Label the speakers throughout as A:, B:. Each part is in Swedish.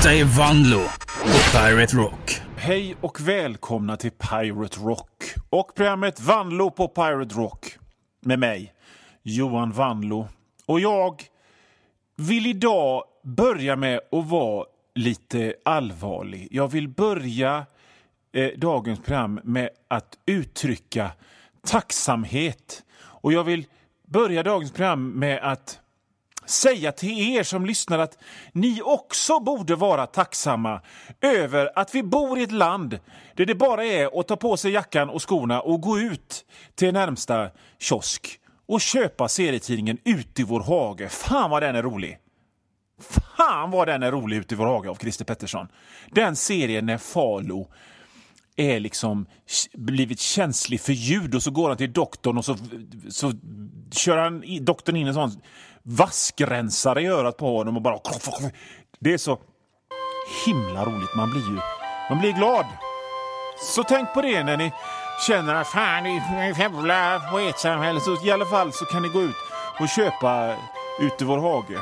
A: Detta är Vanlo på Pirate Rock.
B: Hej och välkomna till Pirate Rock och programmet Vanlo på Pirate Rock med mig, Johan Vanlo. Och jag vill idag börja med att vara lite allvarlig. Jag vill börja dagens program med att uttrycka tacksamhet. Och jag vill börja dagens program med att säga till er som lyssnar att ni också borde vara tacksamma över att vi bor i ett land där det bara är att ta på sig jackan och skorna och gå ut till närmsta kiosk och köpa serietidningen Ut i vår hage. Fan vad den är rolig. Fan vad den är rolig, Ut i vår hage av Christer Pettersson. Den serien när Falo är liksom blivit känslig för ljud och så går han till doktorn och så kör han doktorn in en sån vaskrensare i örat på honom och bara... Det är så himla roligt. Man blir glad. Så tänk på det när ni känner att fan i jävla skitsamhälle, så i alla fall så kan ni gå ut och köpa Ut i vår hage.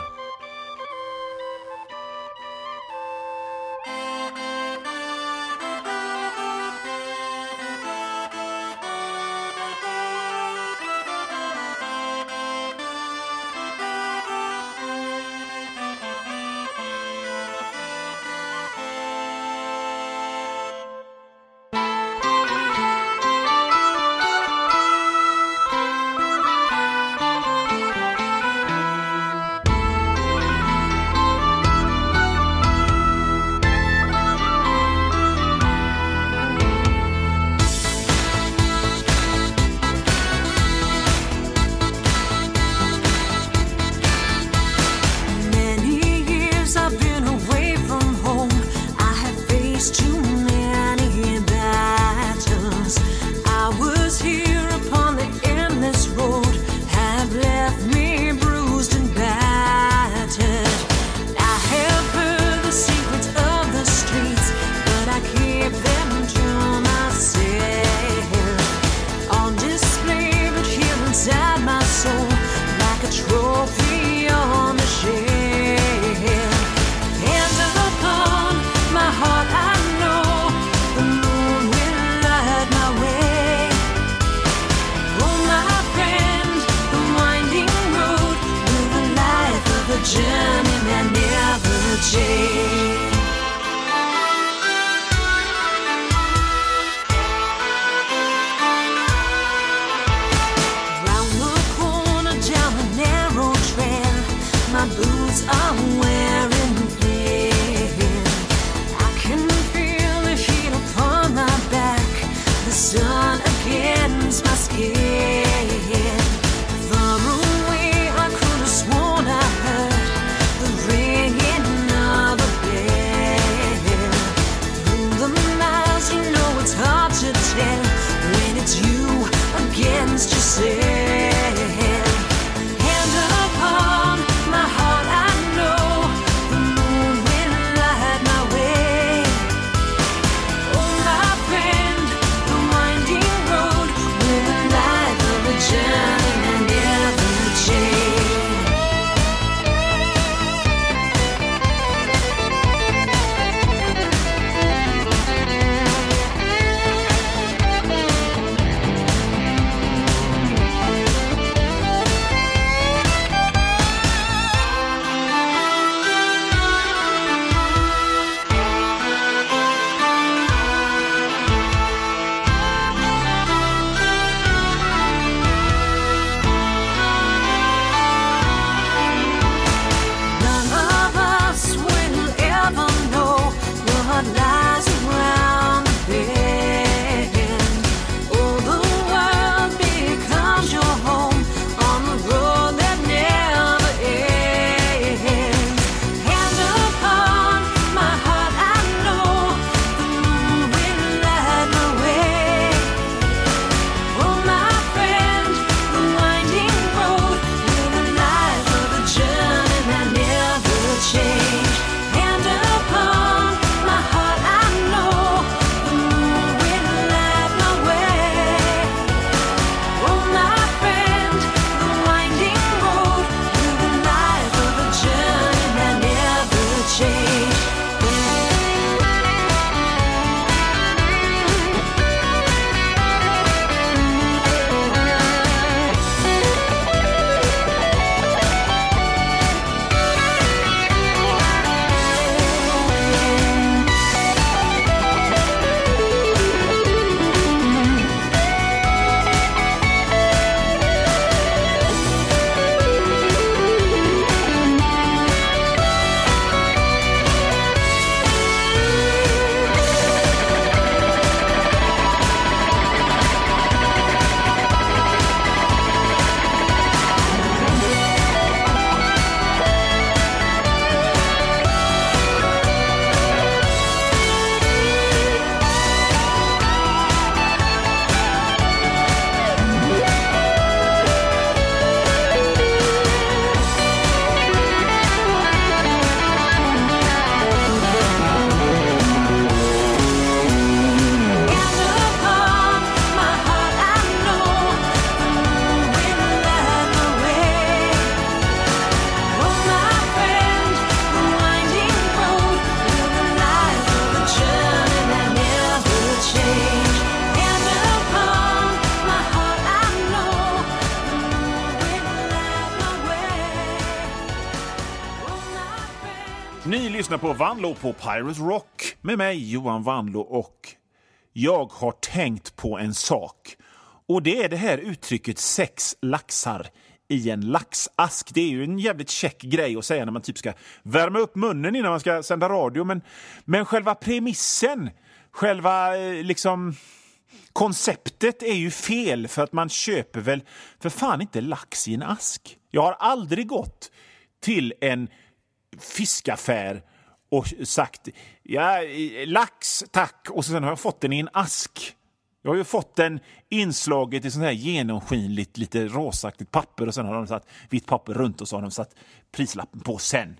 B: Ni lyssnar på Vanlo på Pirate Rock med mig Johan Vanlo, och jag har tänkt på en sak. Och det är det här uttrycket 6 laxar i en laxask. Det är ju en jävligt check grej att säga när man typ ska värma upp munnen innan man ska sända radio. Men själva premissen, själva liksom konceptet är ju fel, för att man köper väl för fan inte lax i en ask. Jag har aldrig gått till en fiskaffär och sagt ja, lax tack, och sen har jag fått den i en ask. Jag har ju fått den inslaget i sån här genomskinligt, lite rosaktigt papper, och sen har de satt vitt papper runt och så har de satt prislappen på sen.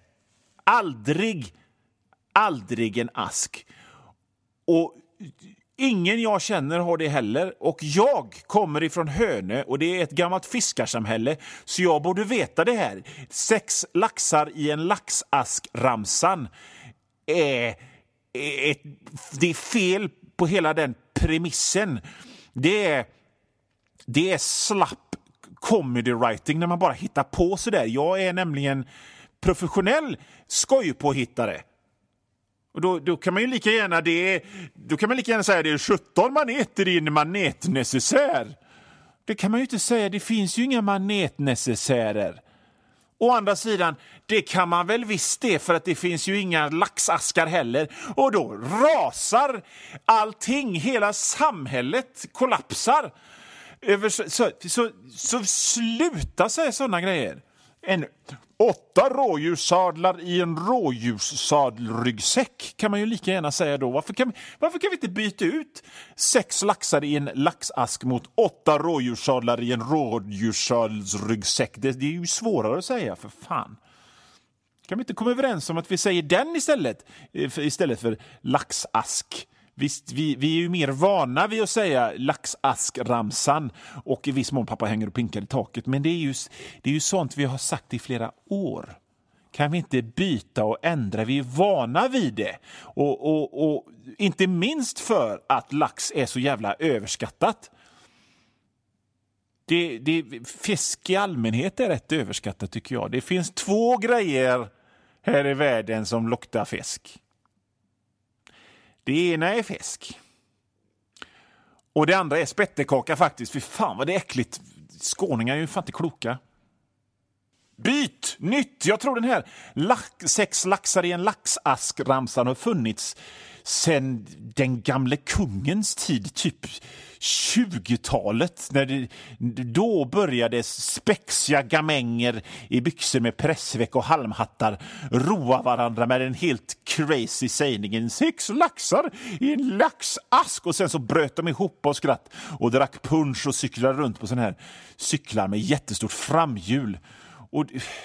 B: Aldrig en ask. Och ingen jag känner har det heller. Och jag kommer ifrån Hönö och det är ett gammalt fiskarsamhälle, så jag borde veta det här. 6 laxar i en laxask-ramsan det är fel på hela den premissen. Det är slapp comedy writing när man bara hittar på så där. Jag är nämligen professionell skojpåhittare. Och då kan man ju lika gärna säga det är 17 maneter i en manetnecessär. Det kan man ju inte säga, det finns ju inga manetnecessärer. Å andra sidan, det kan man väl visst det, för att det finns ju inga laxaskar heller. Och då rasar allting, hela samhället kollapsar. Så sluta säga sådana grejer. 8 rådjurssadlar i en rådjurssadelryggsäck kan man ju lika gärna säga då. Varför kan vi inte byta ut 6 laxar i en laxask mot 8 rådjurssadlar i en rådjurssadelsryggsäck? Det är ju svårare att säga, för fan. Kan vi inte komma överens om att vi säger den istället för laxask? Visst, vi är ju mer vana vid att säga laxaskramsan, och i viss mån pappa hänger och pinkar i taket. Men det är ju sånt vi har sagt i flera år. Kan vi inte byta och ändra? Vi är vana vid det. Och inte minst för att lax är så jävla överskattat. Fisk i allmänhet är rätt överskattat, tycker jag. Det finns 2 grejer här i världen som luktar fisk. Det ena är fisk. Och det andra är spettekaka faktiskt. Fy fan vad det är äckligt. Skåningar är ju fan inte kloka. Byt! Nytt! Jag tror den här 6 laxar i en laxask-ramsan har funnits sen den gamle kungens tid, typ 20-talet, då började spexiga gamänger i byxor med pressveck och halmhattar roa varandra med en helt crazy sägningen 6 laxar i en laxask, och sen så bröt de ihop och skratt och drack punch och cyklade runt på sån här cyklar med jättestort framhjul. Och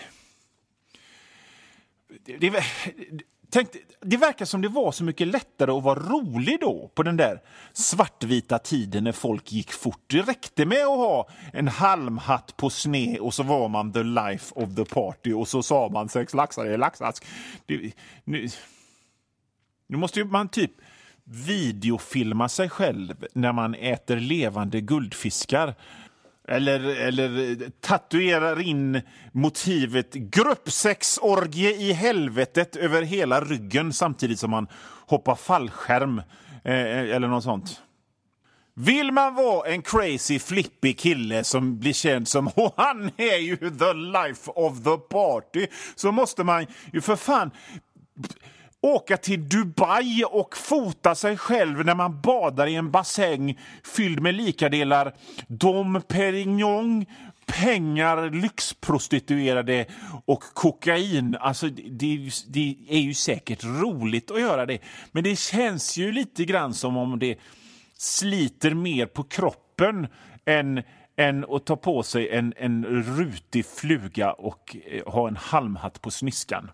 B: det verkar som det var så mycket lättare att vara rolig då, på den där svartvita tiden när folk gick fort. Det räckte med att ha en halmhatt på sne och så var man the life of the party, och så sa man 6 laxar i laxask. Nu måste ju man typ videofilma sig själv när man äter levande guldfiskar. Eller tatuerar in motivet gruppsexorgie i helvetet över hela ryggen samtidigt som man hoppar fallskärm eller något sånt. Vill man vara en crazy flippy kille som blir känd som han är ju the life of the party, så måste man ju för fan åka till Dubai och fota sig själv när man badar i en bassäng fylld med likadelar Dom Perignon, pengar, lyxprostituerade och kokain. Alltså det är ju säkert roligt att göra det, men det känns ju lite grann som om det sliter mer på kroppen än att ta på sig en rutig fluga och ha en halmhatt på sniskan.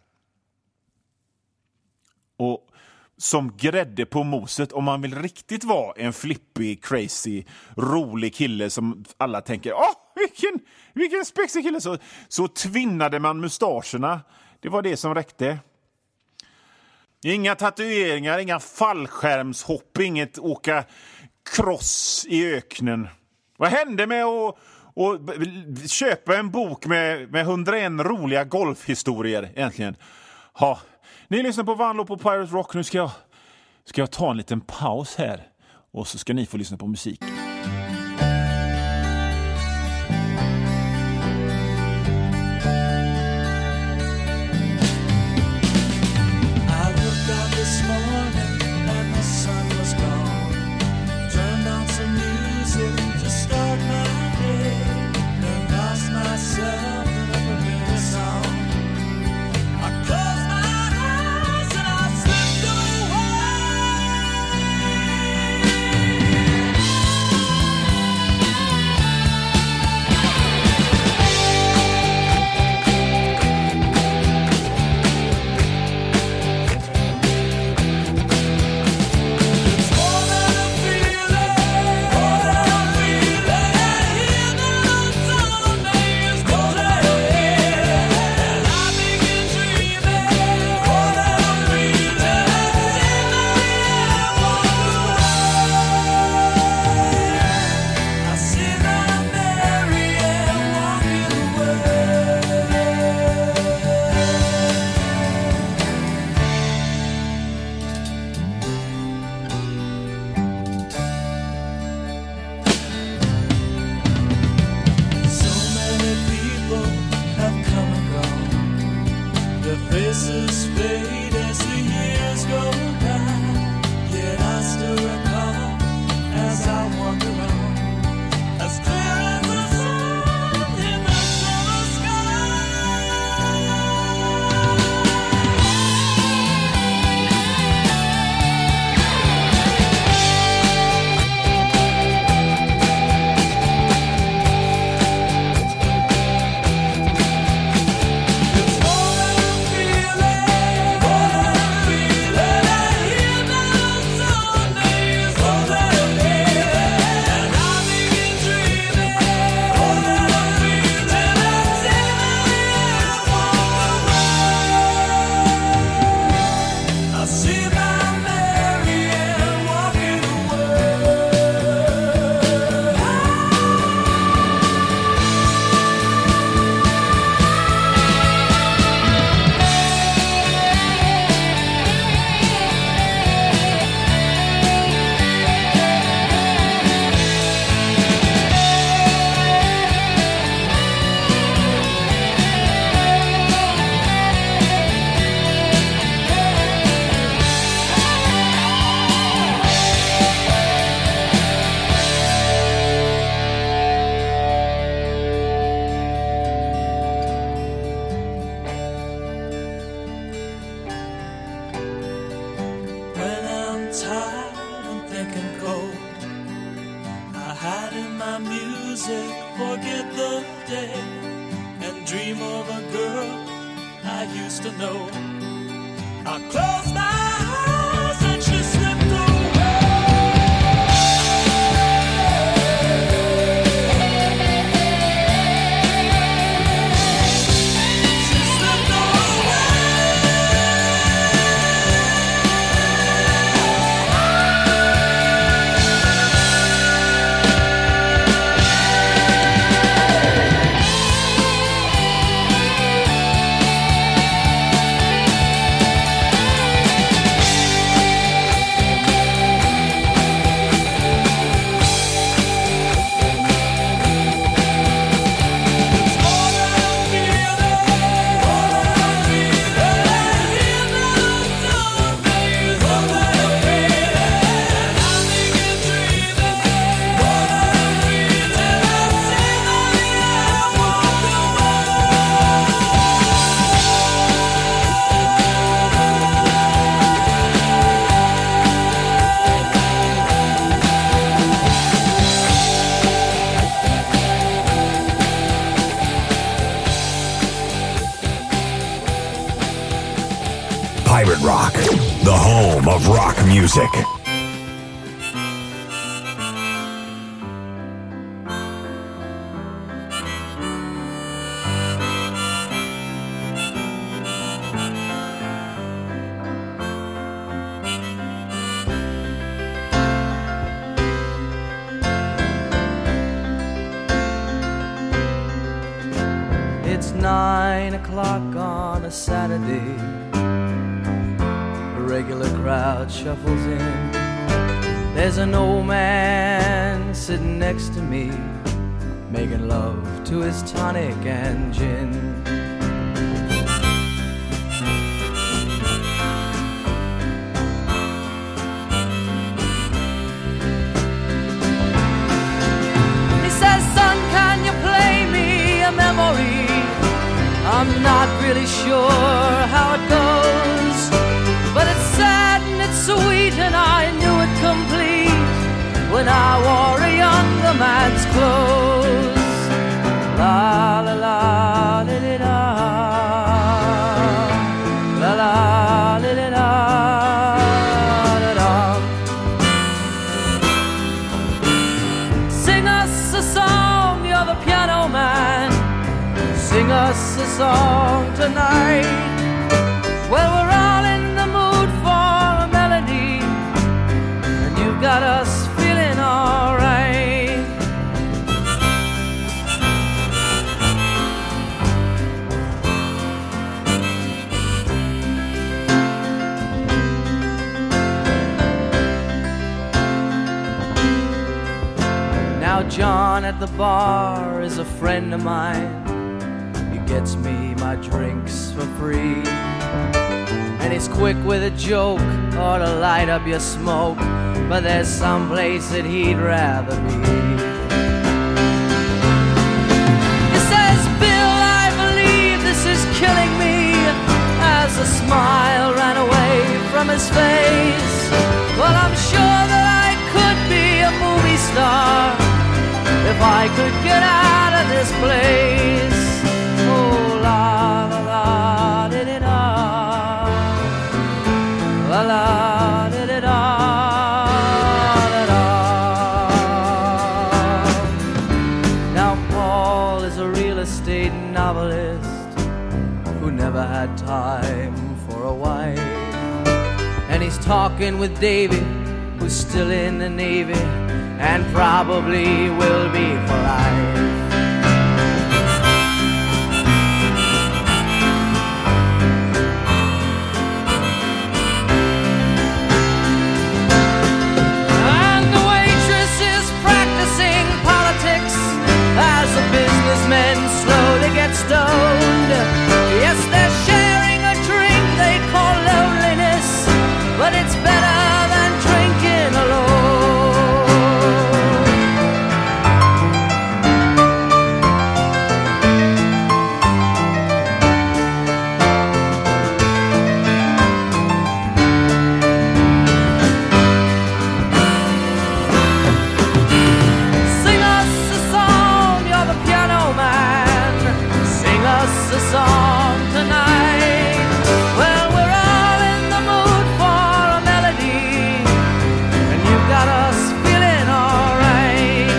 B: Och som grädde på moset, om man vill riktigt vara en flippy, crazy, rolig kille som alla tänker, vilken spexig kille, så tvinnade man mustacherna. Det var det som räckte. Inga tatueringar, inga fallskärmshopp, inget åka cross i öknen. Vad hände med att köpa en bok med 101 roliga golfhistorier egentligen? Ja, ni lyssnar på Vanlo på Pirate Rock. Nu ska jag ta en liten paus här. Och så ska ni få lyssna på musik.
C: Pirate Rock, the home of rock music.
D: It's 9 o'clock on a Saturday. regular crowd shuffles in. There's an old man sitting next to me, making love to his tonic and gin. He says, son, can you play me a memory? I'm not really sure how it goes, but it's sad and it's sweet, and I knew it complete when I wore a younger man's clothes. La la la la la la la la la la. Sing us a song, you're the piano man. Sing us a song tonight. Well, we're all in the mood for a melody, and you've got us feeling all right. Now John at the bar is a friend of mine. He gets me my drinks for free, and he's quick with a joke or to light up your smoke, but there's some place that he'd rather be. He says, Bill, I believe this is killing me, as a smile ran away from his face. Well, I'm sure that I could be a movie star if I could get out of this place. Oh, la la la da da da, la la da da da da. Now Paul is a real estate novelist who never had time for a wife, and he's talking with Davy, who's still in the Navy and probably will be for life. Businessmen slowly get stoned. Yes, they're sharing a drink they call loneliness, but it's better than drinking alone. Sing us a song, you're the piano man. Sing us a song tonight. Well, we're all in the mood for a melody, and you've got us feeling all right.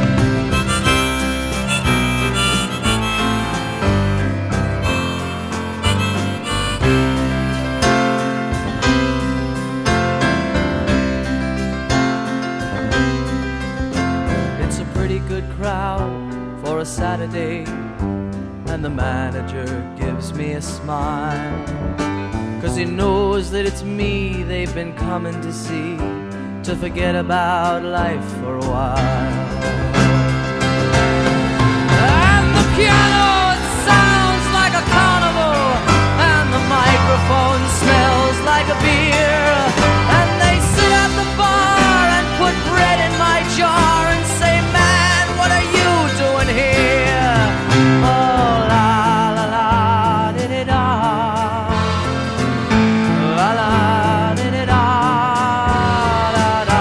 D: It's a pretty good crowd for a Saturday, and the manager gives me a smile, 'cause he knows that it's me they've been coming to see, to forget about life for a while. And the piano, it sounds like a carnival, and the microphone smells like a beer, and they sit at the bar and put bread in my jar and say, man, what are you doing here? Oh, la la la da da da, la la da da da da da.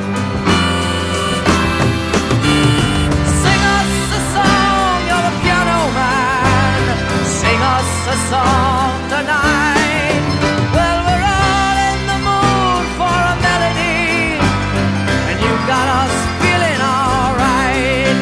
D: Sing us a song, you're the piano man. Sing us a song tonight. Well, we're all in the mood for a melody, and you've got us feeling all right.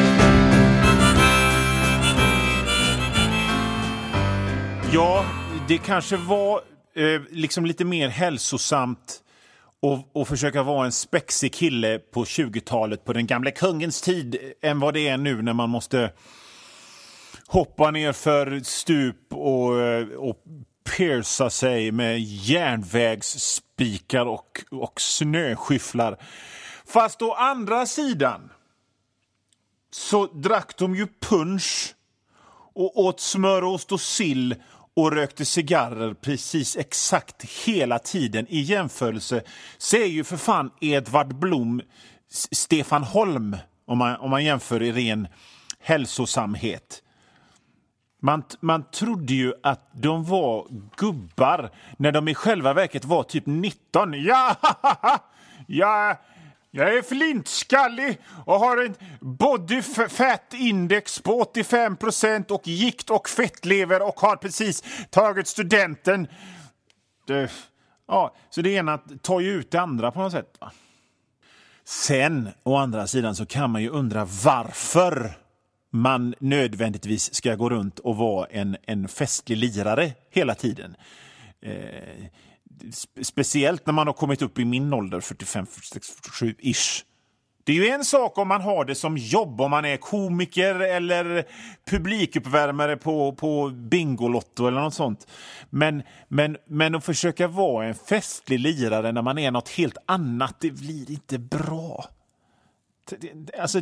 B: Ja, det kanske var liksom lite mer hälsosamt och försöka vara en spexig kille på 20-talet på den gamla kungens tid än vad det är nu när man måste hoppa ner för stup och pierca sig med järnvägsspikar och snöskyfflar. Fast å andra sidan så drack de ju punsch och åt smörost och sill och rökte cigarrer precis exakt hela tiden. I jämförelse så är ju för fan Edvard Blom Stefan Holm om man jämför i ren hälsosamhet. Man trodde ju att de var gubbar när de i själva verket var typ 19. Jag är flintskallig och har en body fat index på 85% och gikt och fettlever och har precis tagit studenten. Så det ena tar ju ut det andra på något sätt, va? Sen, å andra sidan, så kan man ju undra varför man nödvändigtvis ska gå runt och vara en festlig lirare hela tiden. Speciellt när man har kommit upp i min ålder, 45-47-ish. Det är ju en sak om man har det som jobb, om man är komiker eller publikuppvärmare på Bingolotto eller något sånt. Men att försöka vara en festlig lirare när man är något helt annat, det blir inte bra. Alltså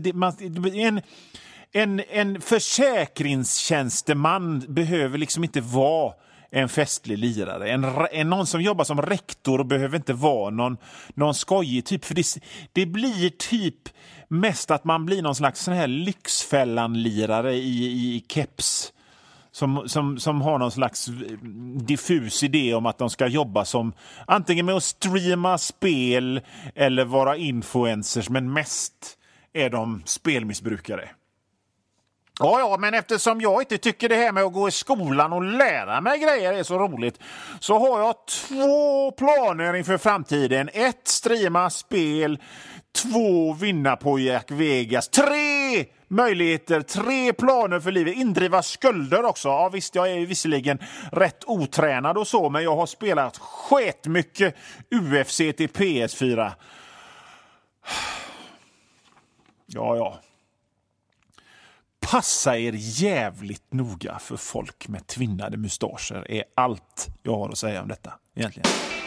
B: en försäkringstjänsteman behöver liksom inte vara en festlig lirare. Någon som jobbar som rektor behöver inte vara någon skojig typ. För det blir typ mest att man blir någon slags sån här lyxfällan-lirare i keps. Som har någon slags diffus idé om att de ska jobba som antingen med att streama spel eller vara influencers. Men mest är de spelmissbrukare. Ja, men eftersom jag inte tycker det här med att gå i skolan och lära mig grejer är så roligt, så har jag 2 planer inför framtiden. 1, streama spel. 2, vinna på Jack Vegas. 3 möjligheter, 3 planer för livet. Indriva skulder också. Ja visst, jag är ju visserligen rätt otränad och så, men jag har spelat skitmycket UFC till PS4. Ja. Passa er jävligt noga för folk med tvinnade mustascher är allt jag har att säga om detta egentligen.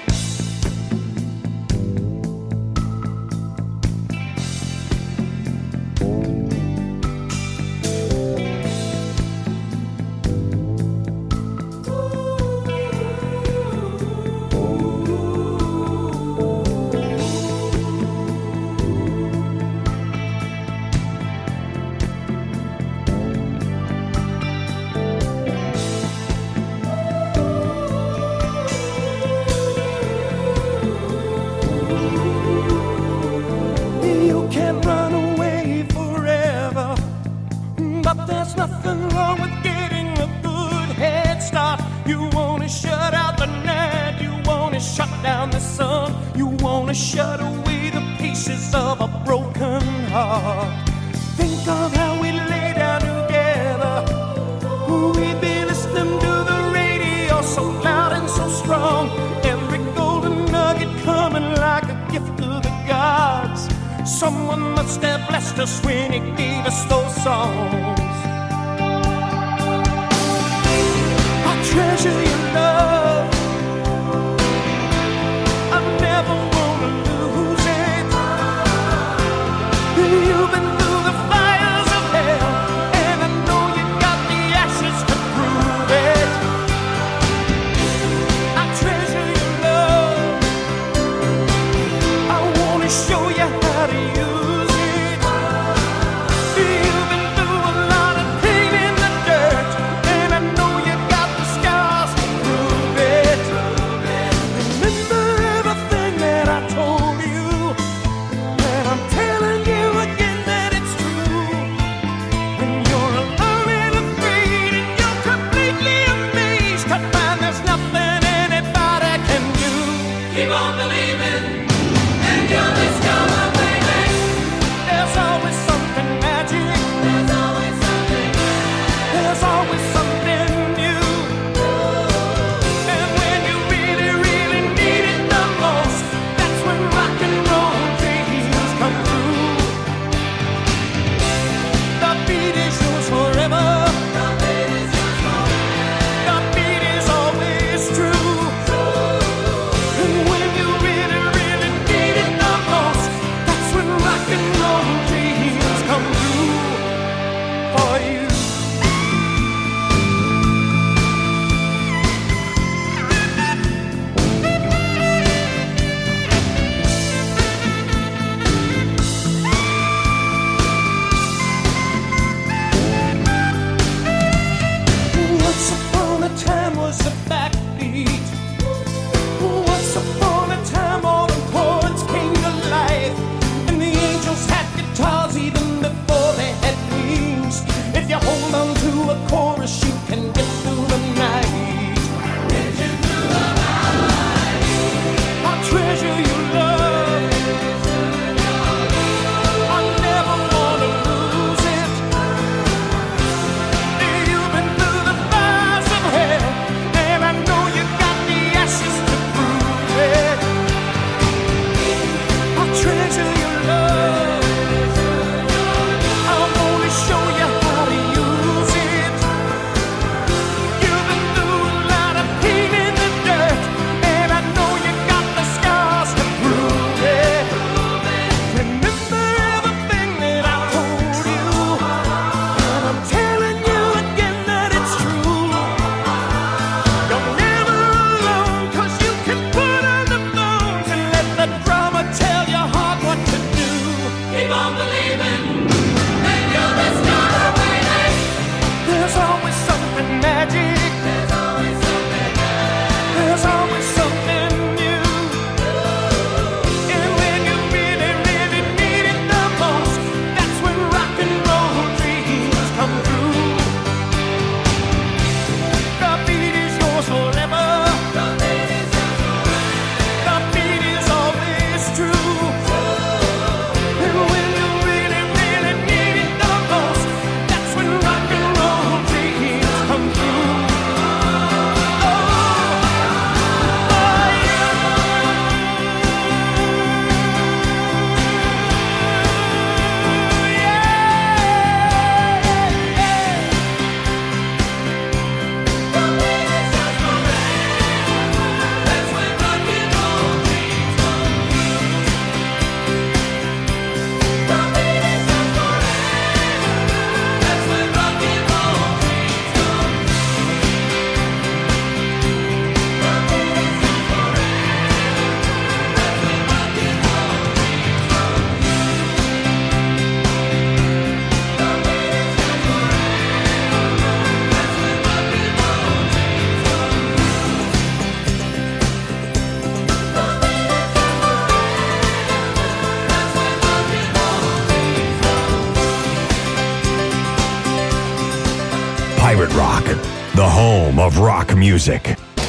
E: Shut away the pieces of a broken heart. Think of how we lay down together. We've been listening to the radio so loud and so strong. Every golden nugget coming like a gift to the gods. Someone must have blessed us when he gave us those songs. I treasure your love. I never you've been through the fires of hell, and I know you got the ashes to prove it. I treasure your love. I wanna show you how to use it. You've been through a lot of pain in the dirt, and I know you got the scars to prove it. Remember everything that I told you, and I'm telling you again that it's true. When you're alone and afraid and you're completely amazed to find there's nothing anybody can do. Keep on believing and you'll discover, baby, there's always something magic. There's always something magic. There's always something new. And when you really, really need it the most, that's when rock and roll dreams come true. The beat is yours forever. The beat is yours forever. The beat is always
C: the home of rock music.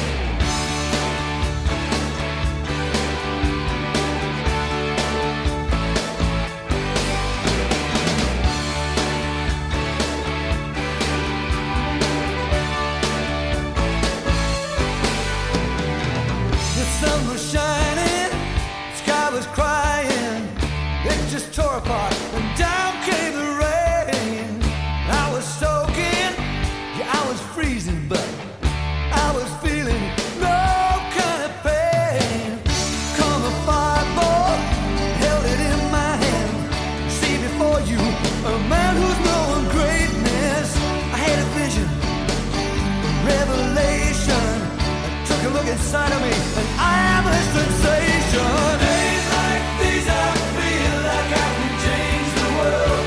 E: The sun was shining, sky was crying, it just tore apart, and down came the rain. I was soaking, yeah, I was freezing, but I was feeling no kind of pain. Come a fireball, held it in my hand. See before you a man who's known greatness. I had a vision, revelation. I took a look inside of me, and I am a sensation. Days like these, I feel like I can change the world.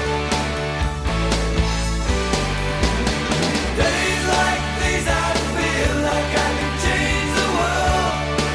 E: Days like these, I feel like I can change the world.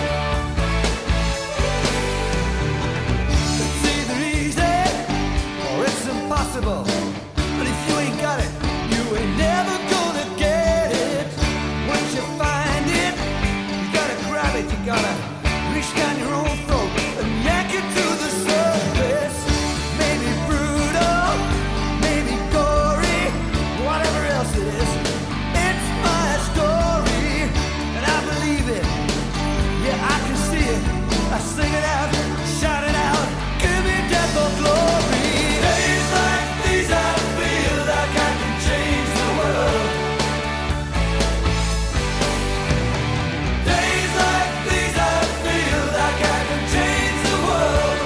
E: It's either easy or it's impossible. But if you ain't got it, you ain't never gonna get it. Once you find it, you gotta grab it, you gotta reach down your own throat and yank it to the surface. Maybe brutal, maybe gory, whatever else it is. It's my story, and I believe it. Yeah, I can see it. I sing it out, shout it out, give me death or glory. Days like these, I feel like I can change the world. Days like these, I feel like I can change the world.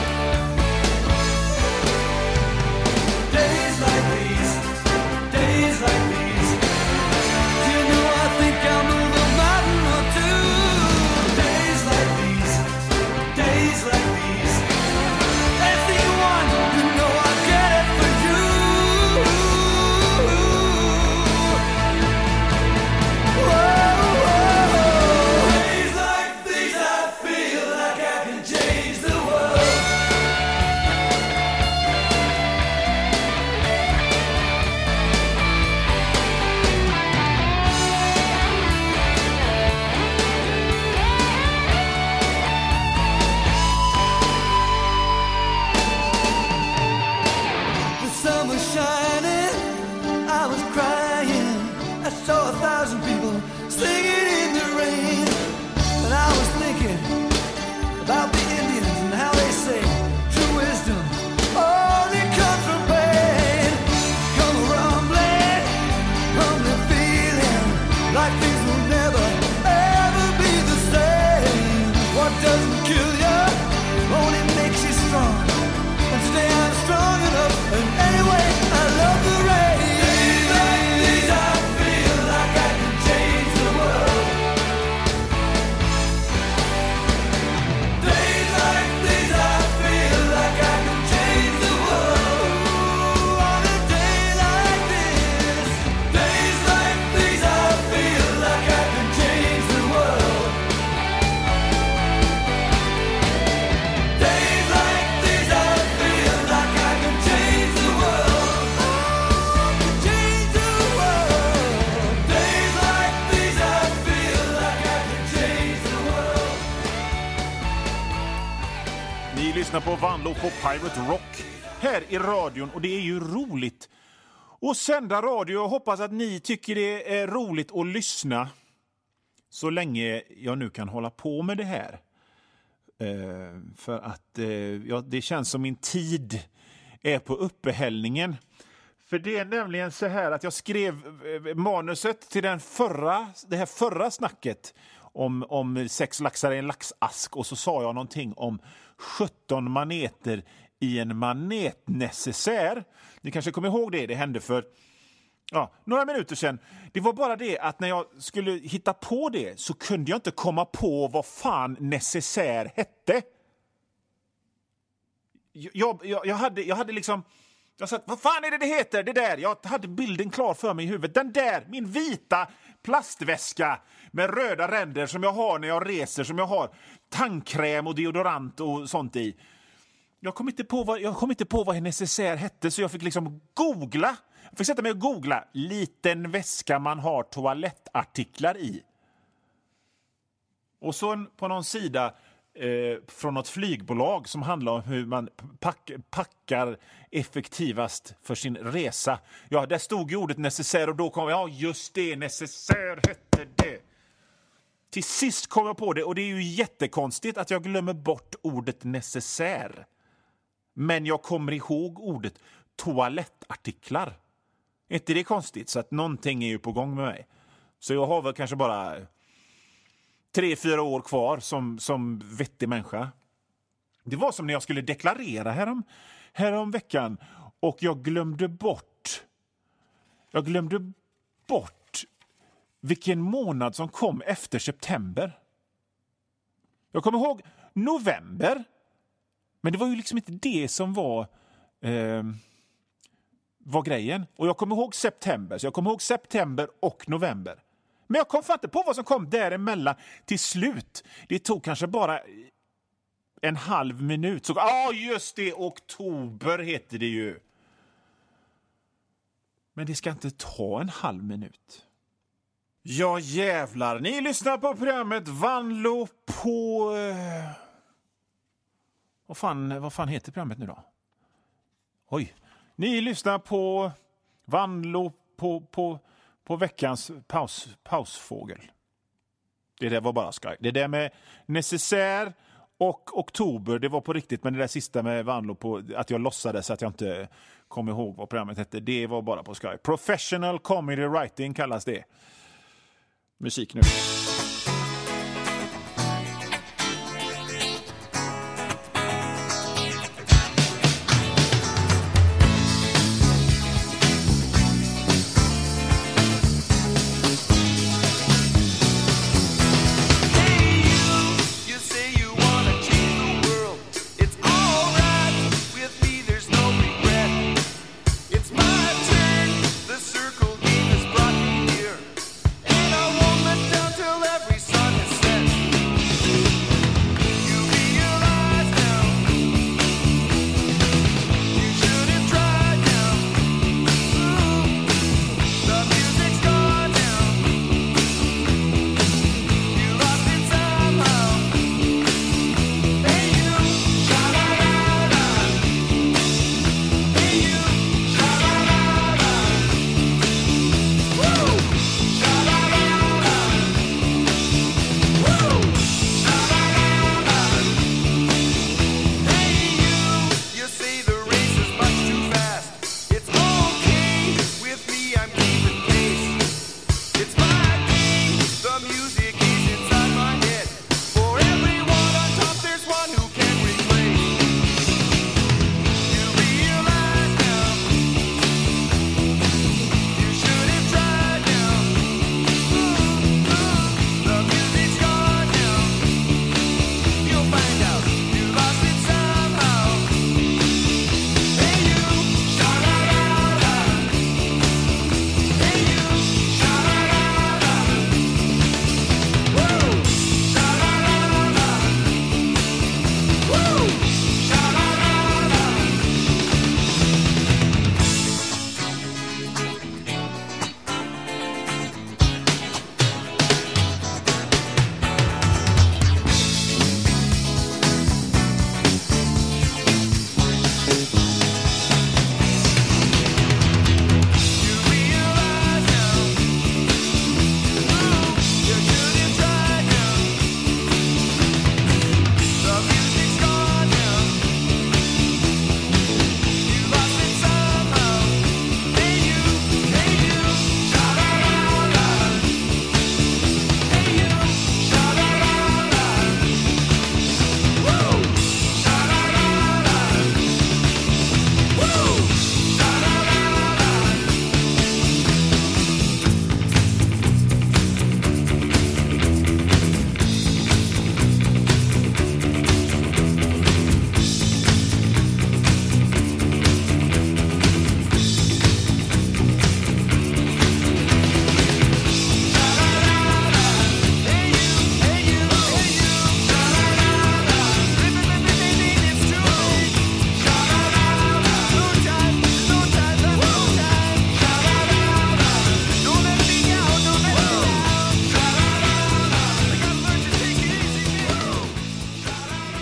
E: Days like these, days like these. You know I think I'll move a mountain or two. Days like these, days like these. That's the one, you know I'll get it for you. Days like these, I feel like I can change the world. The sun was shining, I was crying. I saw 1,000 people singing in the rain. And I was thinking about the Indians and how they say true wisdom only comes from pain. Come a rumbling, rumbling feeling like things will never, ever be the same. What doesn't kill you only makes you strong. And stay I'm strong enough. And anyway, I love the rain. Days like these, I feel like I can change the world. Days like these, I feel like I can change the world. On a day like this, days like these, I feel like I can change the world. Days like these, I feel like I can change the world. Change the world. Days like these, I feel like I can change the world.
B: Ni lyssnar på Vanlo på Pirate Rock här i radion, och det är ju roligt att sända radio. Jag hoppas att ni tycker det är roligt att lyssna så länge jag nu kan hålla på med det här. För att det känns som min tid är på uppehällningen. För det är nämligen så här att jag skrev manuset till det här förra snacket om 6 laxar i en laxask, och så sa jag någonting om 17 maneter i en manetnecessär. Ni kanske kommer ihåg det, det hände för några minuter sedan. Det var bara det att när jag skulle hitta på det så kunde jag inte komma på vad fan necessär hette. Jag hade liksom... Jag sa, vad fan är det heter? Det där. Jag hade bilden klar för mig i huvudet. Den där, min vita plastväska med röda ränder som jag har när jag reser, som jag har tandkräm och deodorant och sånt i. Jag kom inte på vad necessär hette, så jag fick liksom googla Jag fick sätta mig och googla liten väska man har toalettartiklar i. Och så på någon sida från något flygbolag som handlar om hur man packar effektivast för sin resa. Ja, där stod ju ordet necessär och då kom jag, ja just det, necessär hette det. Till sist kom jag på det och det är ju jättekonstigt att jag glömmer bort ordet necessär. Men jag kommer ihåg ordet toalettartiklar. Är inte det konstigt? Så att någonting är ju på gång med mig. Så jag har väl kanske bara 3-4 år kvar som vettig människa. Det var som när jag skulle deklarera härom veckan och jag glömde bort vilken månad som kom efter september. Jag kommer ihåg november, men det var ju liksom inte det som var grejen. Och jag kommer ihåg september, så jag kommer ihåg september och november. Men jag kom inte på vad som kom däremellan till slut. Det tog kanske bara en halv minut. Så, just det, oktober heter det ju. Men det ska inte ta en halv minut. Ja jävlar, ni lyssnar på programmet Vanlo på... Vad fan heter programmet nu då? Oj, ni lyssnar på Vanlo på veckans pausfågel. Det där var bara skoj. Det där med necessär och oktober, det var på riktigt, men det där sista med Vanlo på att jag låtsades att jag inte kom ihåg vad programmet hette, det var bara på skoj. Professional comedy writing kallas det. Musik nu.
E: Till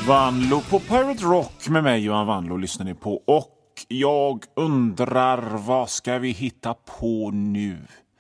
B: Vanlo på Pirate Rock med mig, Johan Vanlo, lyssnar ni på. Och jag undrar, vad ska vi hitta på nu?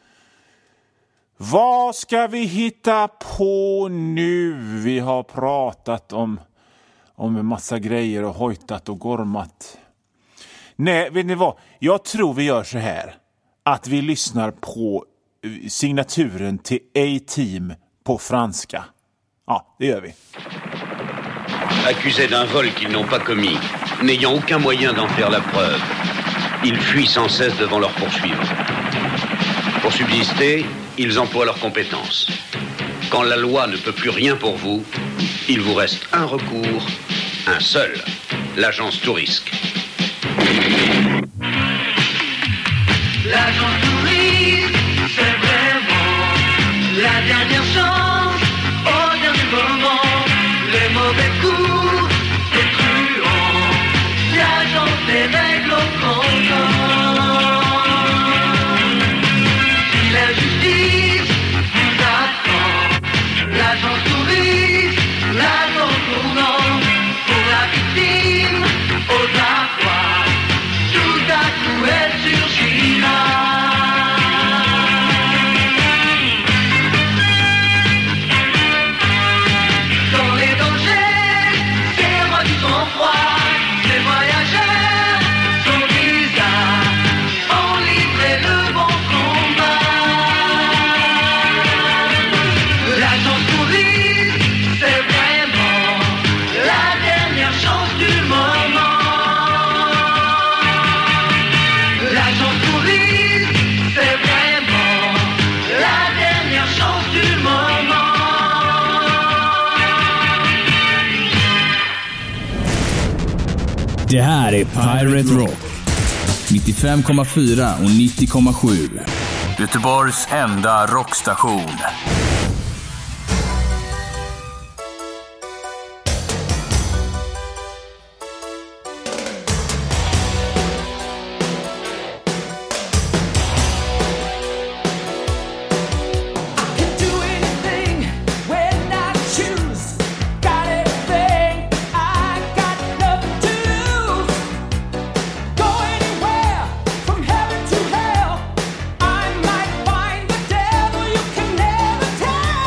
B: Vad ska vi hitta på nu? Vi har pratat om en massa grejer och hojtat och gormat. Nej, vet ni vad? Jag tror vi gör så här. Att vi lyssnar på signaturen till A-Team på franska. Ja, det gör vi.
F: Accusés d'un vol qu'ils n'ont pas commis, n'ayant aucun moyen d'en faire la preuve, ils fuient sans cesse devant leurs poursuivants. Pour subsister, ils emploient leurs compétences. Quand la loi ne peut plus rien pour vous, il vous reste un recours, un seul, l'agence Tourisque.
E: L'agence Tourisque, c'est vraiment la dernière chance, au dernier moment, les mauvais coups, c'est truand, l'agence des règles au comptant. Si l'injustice vous attend, l'agence Tourisque, l'agence tournant, pour la victime, aux arrois, tout à coup elle surgira. Dans les dangers, c'est moi du sang-froid, ces voyageurs sont bizarres, ont livré le bon combat. L'agence Tourisque, c'est vraiment la dernière chance du moment. L'agence Tourisque, c'est vraiment la dernière chance du moment.
A: Det här är Pirate Rock. 95,4 och 90,7. Göteborgs enda rockstation.
D: Can do anything when I choose. Got everything, I got nothing to lose. Go anywhere from heaven to hell. I might find the devil, you can never tell.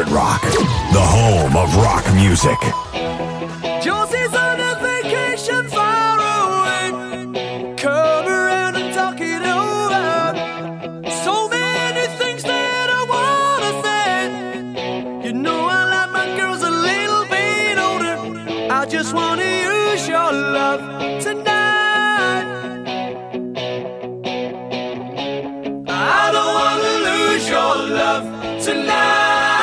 C: Pirate Rock, the home of rock music.
E: Josie's on a vacation far away. Come around and talk it over. So many things that I wanna say. You know I like my girls a little bit older. I just wanna use your love tonight. I don't wanna lose your love tonight.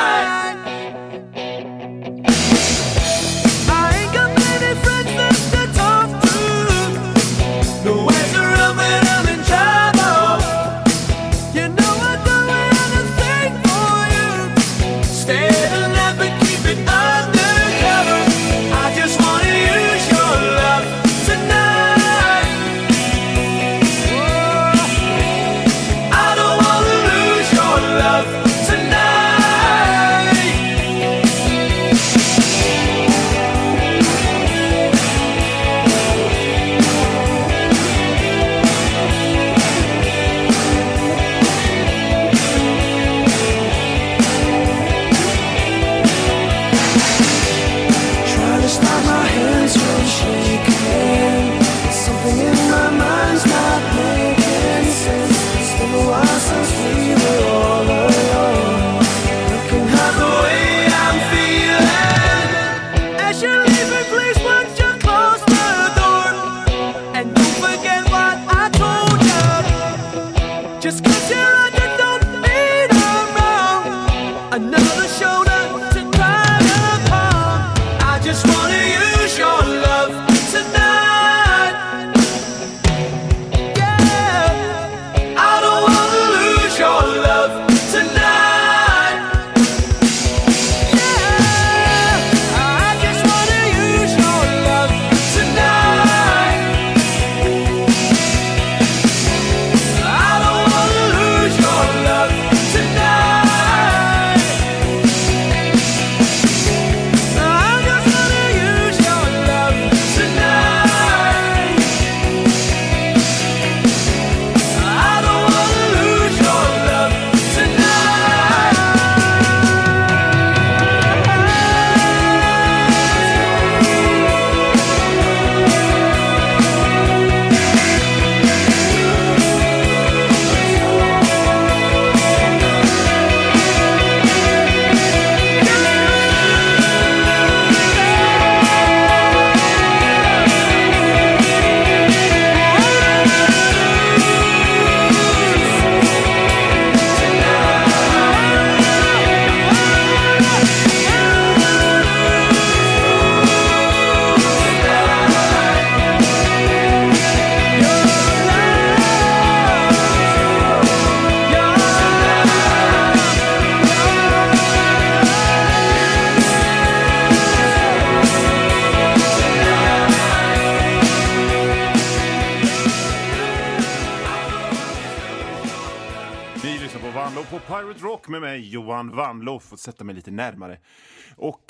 B: Vanlo på Pirate Rock med mig, Johan Vanlo. Får sätta mig lite närmare. Och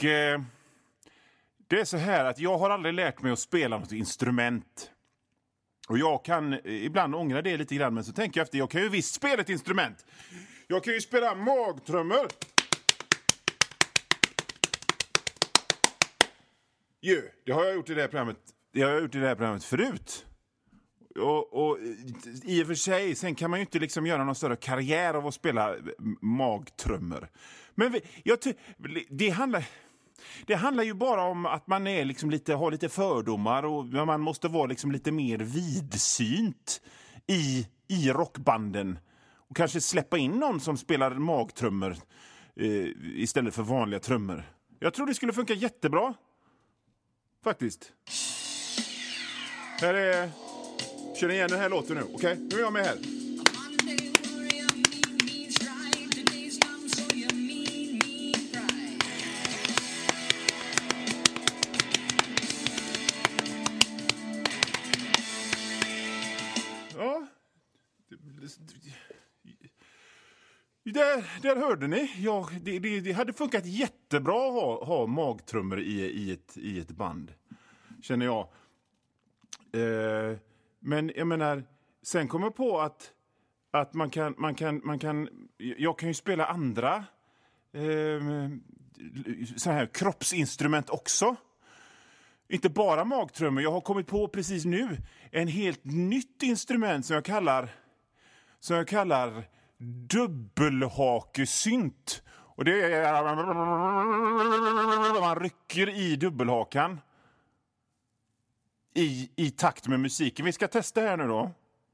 B: det är så här att jag har aldrig lärt mig att spela något instrument. Och jag kan ibland ångra det lite grann, men så tänker jag efter, jag kan ju visst spela ett instrument. Jag kan ju spela magtrummor. Det har jag gjort i det här programmet. Det har jag gjort i det här programmet förut. Och i och för sig, sen kan man ju inte liksom göra någon större karriär av att spela magtrummor. Men det handlar ju bara om att man är liksom har lite fördomar och man måste vara liksom lite mer vidsynt i rockbanden och kanske släppa in någon som spelar magtrummor istället för vanliga trummor. Jag tror det skulle funka jättebra. Faktiskt. Här är... Känner igen den här låten nu, okej? Nu är jag med här. Ja. Där hörde ni. Ja, det hade funkat jättebra att ha magtrummor i ett band. Känner jag. Men jag menar, sen kommer jag på att man kan jag kan ju spela andra så här kroppsinstrument också. Inte bara magtrummor. Jag har kommit på precis nu en helt nytt instrument som jag kallar dubbelhakesynt. Och det är man rycker i dubbelhakan i takt med musiken. Vi ska testa här nu då.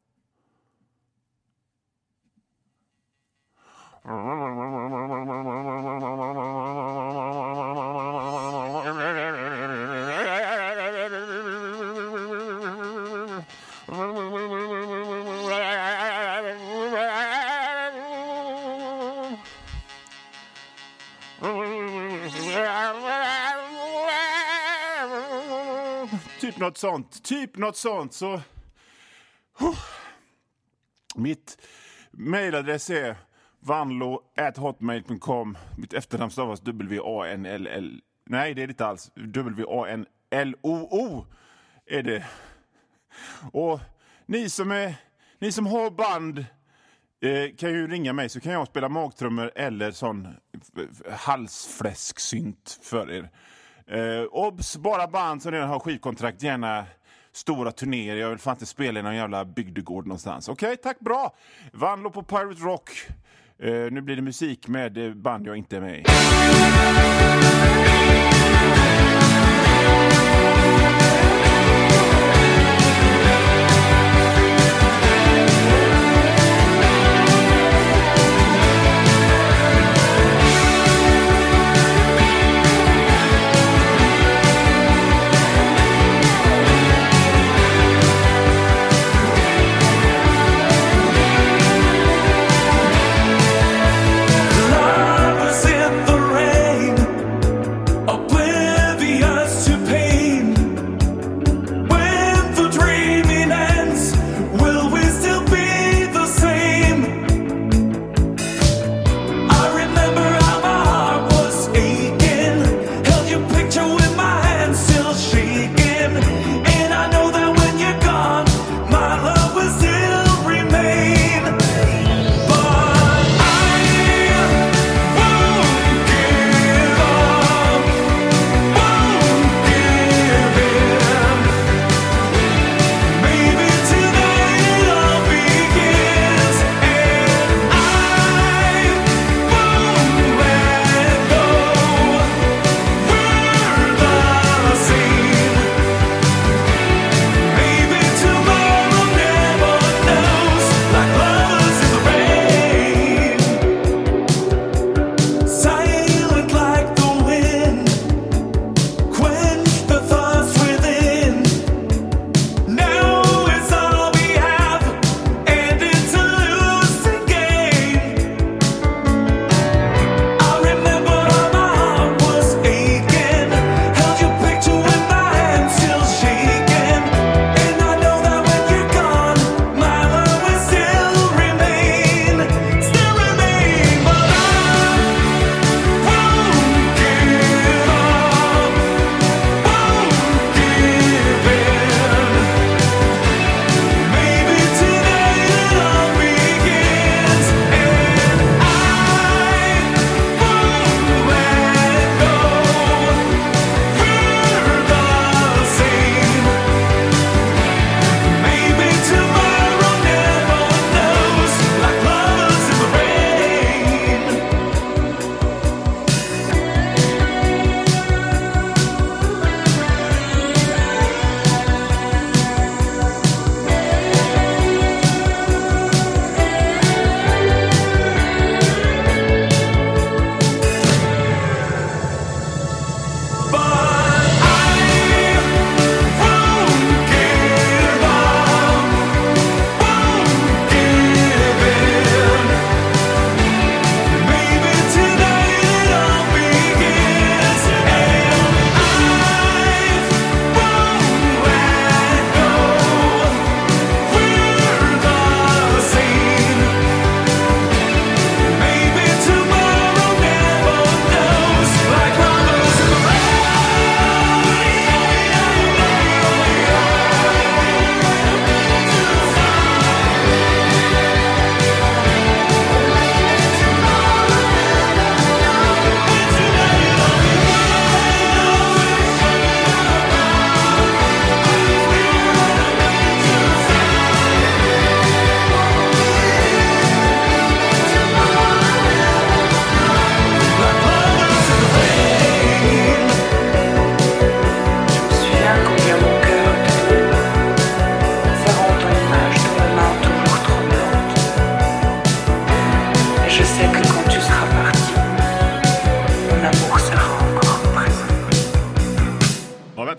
B: Typ något sånt. Så mitt mailadress är vanlo@hotmail.com. Mitt efternamn stavas W-A-N-L-L. Nej, det är det inte alls. W-A-N-L-O-O är det. Och ni som har band kan ju ringa mig, så kan jag spela magtrummor eller sån halsfläsksynt för er. Obs, bara band som redan har skivkontrakt, gärna stora turnéer. Jag vill fan inte spela i någon jävla bygdegård någonstans. Okej, tack, bra. Vanlo på Pirate Rock. Nu blir det musik med band jag inte är med i.
E: Love is in the rain, oblivion.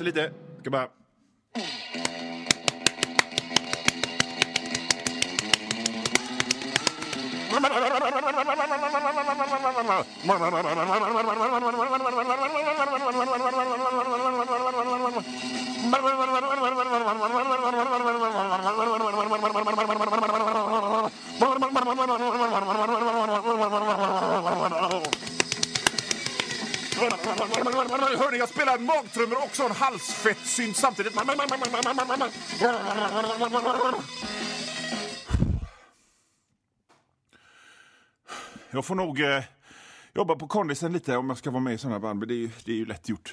B: lite. Ska bara... Hörni, jag spelar magtrummor och också en halsfettsynt samtidigt. Jag får nog jobba på kondisen lite om jag ska vara med i sådana band, men det är ju lätt gjort.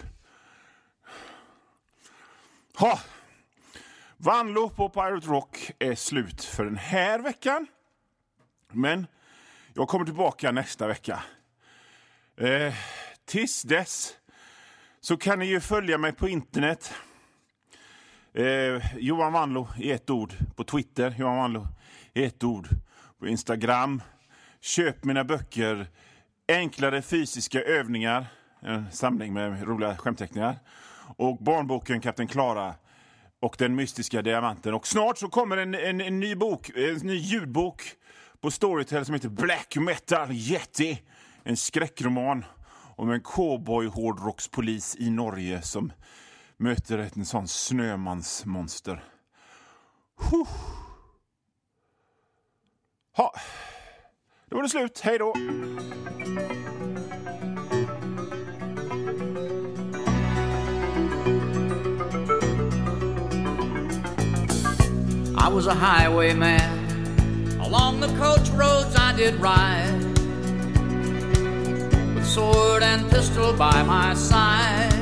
B: Ha! Vanlo på Pirate Rock är slut för den här veckan. Men jag kommer tillbaka nästa vecka. Tills dess så kan ni ju följa mig på internet. Johan Vanlo i ett ord på Twitter. Johan Vanlo i ett ord på Instagram. Köp mina böcker Enklare fysiska övningar. En samling med roliga skämtteckningar. Och barnboken Kapten Klara och den mystiska diamanten. Och snart så kommer en ny bok, en ny ljudbok på Storytel som heter Black Metal Yeti. En skräckroman om en cowboy-hårdrockspolis i Norge som möter en sån snömansmonster. Ha! Då var det slut. Hej då!
D: I was a highwayman. Along the coach roads I did ride, with sword and pistol by my side.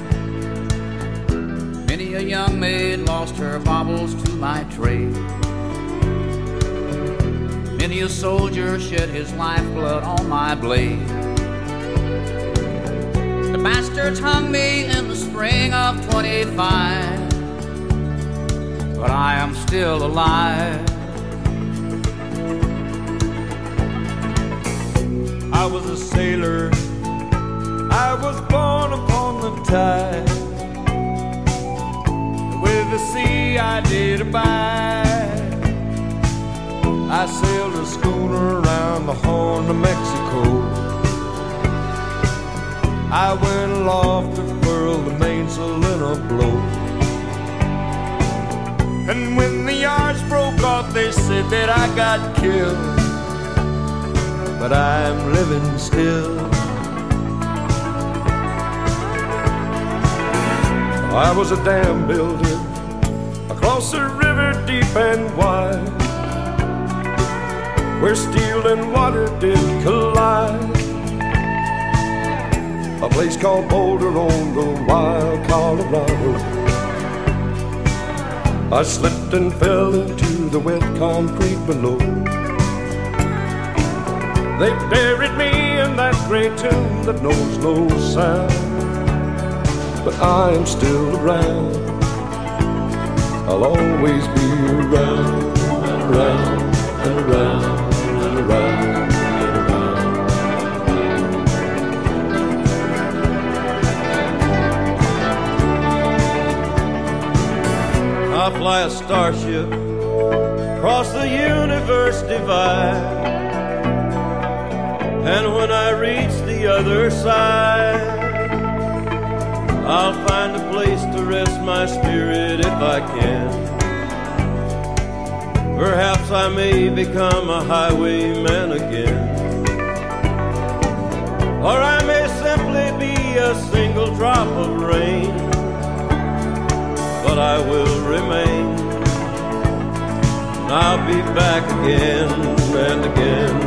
D: Many a young maid lost her baubles to my trade. Many a soldier shed his lifeblood on my blade. The bastards hung me in the spring of 25, but I am still alive.
E: I was a sailor, I was born upon the tide. With the sea I did abide. I sailed a schooner around the Horn of Mexico. I went aloft to furl the mainsail in a blow. And when the yards broke off, they said that I got killed. But I'm living still. I was a dam builder across a river deep and wide, where steel and water did collide. A place called Boulder on the wild Colorado. I slipped and fell into the wet concrete below. They buried me in that great tomb that knows no sound. But I am still around. I'll always be around, around, and around, and around, and around. I fly a starship across the universe divide. And when I reach the other side, I'll find a place to rest my spirit if I can. Perhaps I may become a highwayman again. Or I may simply be a single drop of rain. But I will remain. And I'll be back again and again